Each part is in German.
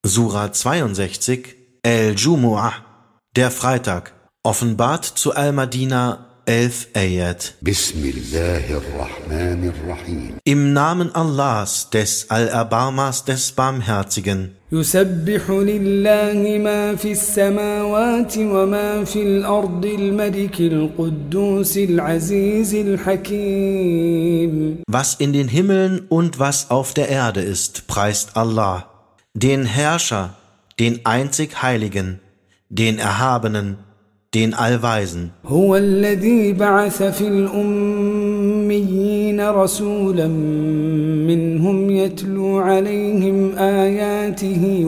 Sura 62, Al-Jumu'ah, der Freitag, offenbart zu Al-Madina 11 Ayat. Bismillahirrahmanirrahim. Im Namen Allahs, des Allerbarmers, des Barmherzigen. يسبح لله ما في السماوات وما في الأرض الملك القدوس العزيز الحكيم. Was in den Himmeln und was auf der Erde ist, preist Allah, den Herrscher, den einzig Heiligen, den Erhabenen, den Allweisen. هو الذي بعث في الأميين رسولا منهم يتلو عليهم آياته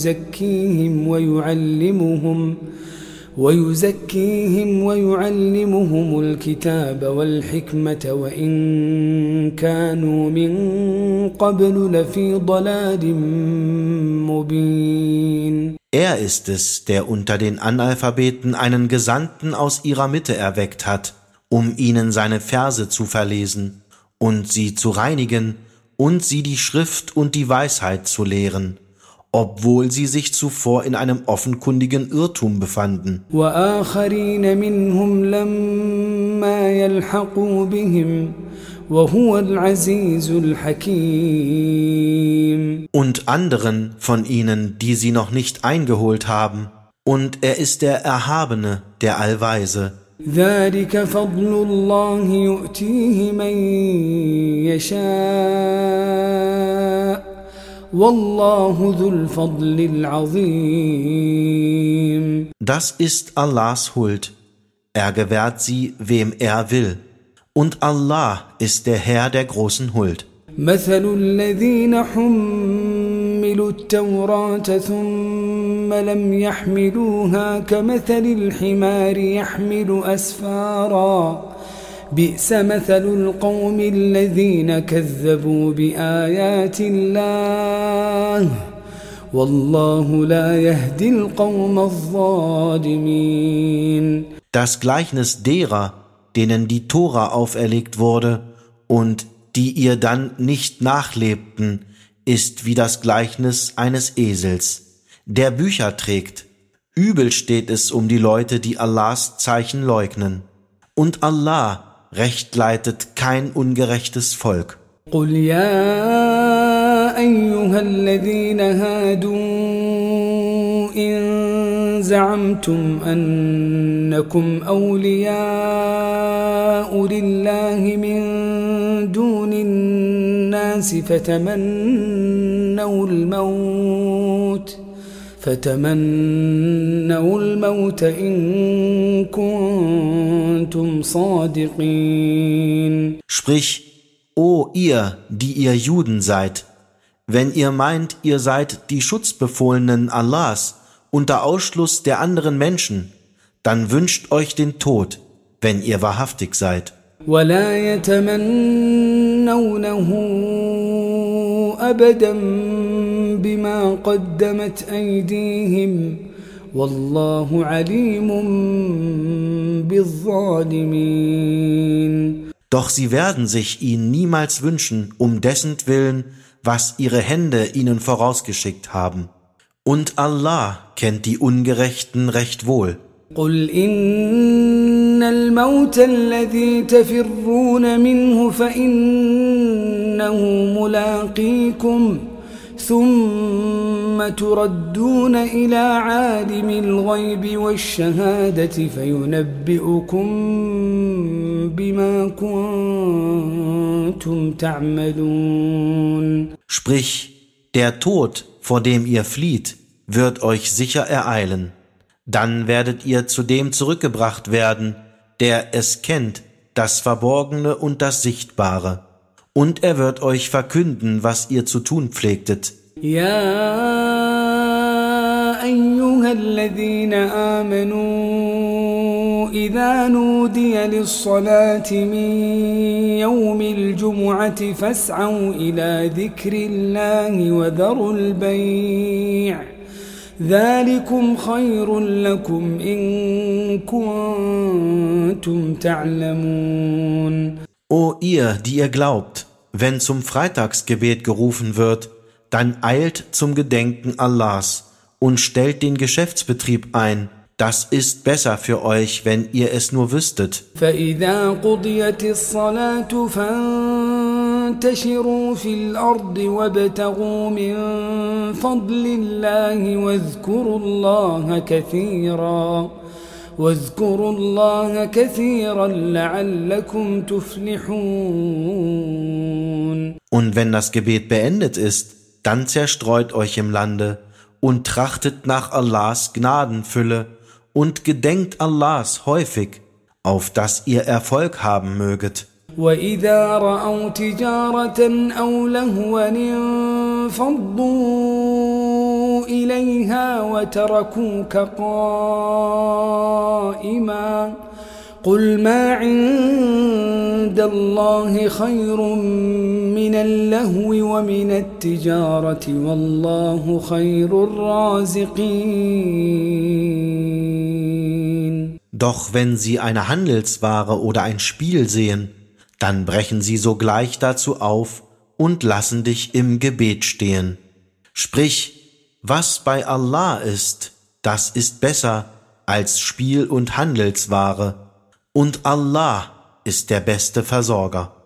ويزكيهم الكتاب والحكمة وإن كانوا من قبل لفي ضلال مبين. Er ist es, der unter den Analphabeten einen Gesandten aus ihrer Mitte erweckt hat, um ihnen seine Verse zu verlesen und sie zu reinigen und sie die Schrift und die Weisheit zu lehren, obwohl sie sich zuvor in einem offenkundigen Irrtum befanden. وآخرين منهم لما يلحقوا بهم وهو العزيز الحكيم. Und anderen von ihnen, die sie noch nicht eingeholt haben, und er ist der Erhabene, der Allweise. ذلك فضل الله يؤتيه من يشاء والله ذو الفضل العظيم. Das ist Allahs Huld. Er gewährt sie, wem er will. Und Allah ist der Herr der großen Huld. مثل الذين حملوا التوراة ثم لم يحملوها كمثل الحمار يحمل أسفارا بئس مثل القوم الذين كذبوا بآيات الله والله لا يهدي القوم الظالمين. Das Gleichnis derer, denen die Tora auferlegt wurde und die ihr dann nicht nachlebten, ist wie das Gleichnis eines Esels, der Bücher trägt. Übel steht es um die Leute, die Allahs Zeichen leugnen. Und Allah recht leitet kein ungerechtes Volk. قل يا أيها الذين هادوا إن زعمتم أنكم أولياء لله من دون الناس فتمنوا الموت إن كنتم صادقين. Sprich, O ihr, die ihr Juden seid, wenn ihr meint, ihr seid die Schutzbefohlenen Allahs unter Ausschluss der anderen Menschen, dann wünscht euch den Tod, wenn ihr wahrhaftig seid. ولا يتمنونه أبدا بما قدمت أيديهم والله عليم بالظالمين. Doch sie werden sich ihn niemals wünschen, um dessentwillen, was ihre Hände ihnen vorausgeschickt haben. Und Allah kennt die Ungerechten recht wohl. قل إن الموت الذي تفرون منه فإنه ملاقيكم ثم تردون إلى عالم الغيب والشهادة فينبئكم بما كنتم تعملون. Sprich, der Tod, vor dem ihr flieht, wird euch sicher ereilen. Dann werdet ihr zu dem zurückgebracht werden, der es kennt, das Verborgene und das Sichtbare. Und er wird euch verkünden, was ihr zu tun pflegtet. يا أيها الذين آمنوا إذا نودي للصلاة من يوم الجمعة فاسعوا إلى ذكر الله وذروا البيع ذلكم خير لكم إن كنتم تعلمون. O ihr, die ihr glaubt, wenn zum Freitagsgebet gerufen wird, dann eilt zum Gedenken Allahs und stellt den Geschäftsbetrieb ein. Das ist besser für euch, wenn ihr es nur wüsstet. فَإِذَا قُضِيَتِ الصَّلَاةُ فَانتَشِرُوا فِي الْأَرْضِ وَابْتَغُوا مِن فَضْلِ اللَّهِ واذكروا الله كثيرا لعلكم تفلحون. Und wenn das Gebet beendet ist, dann zerstreut euch im Lande und trachtet nach Allahs Gnadenfülle und gedenkt Allahs häufig, auf dass ihr Erfolg haben möget. وَإِذَا رَأَوْا تِجَارَةً أَوْ لَهْوًا انفَضُّوا إِلَيْهَا وَتَرَكُوكَ قَائِمًا قُلْ مَا عِندَ اللَّهِ خَيْرٌ مِّنَ اللَّهْوِ وَمِنَ التِّجَارَةِ وَاللَّهُ خَيْرُ الرَّازِقِينَ. Doch wenn sie eine Handelsware oder ein Spiel sehen, dann brechen sie sogleich dazu auf und lassen dich im Gebet stehen. Sprich, was bei Allah ist, das ist besser als Spiel und Handelsware, und Allah ist der beste Versorger.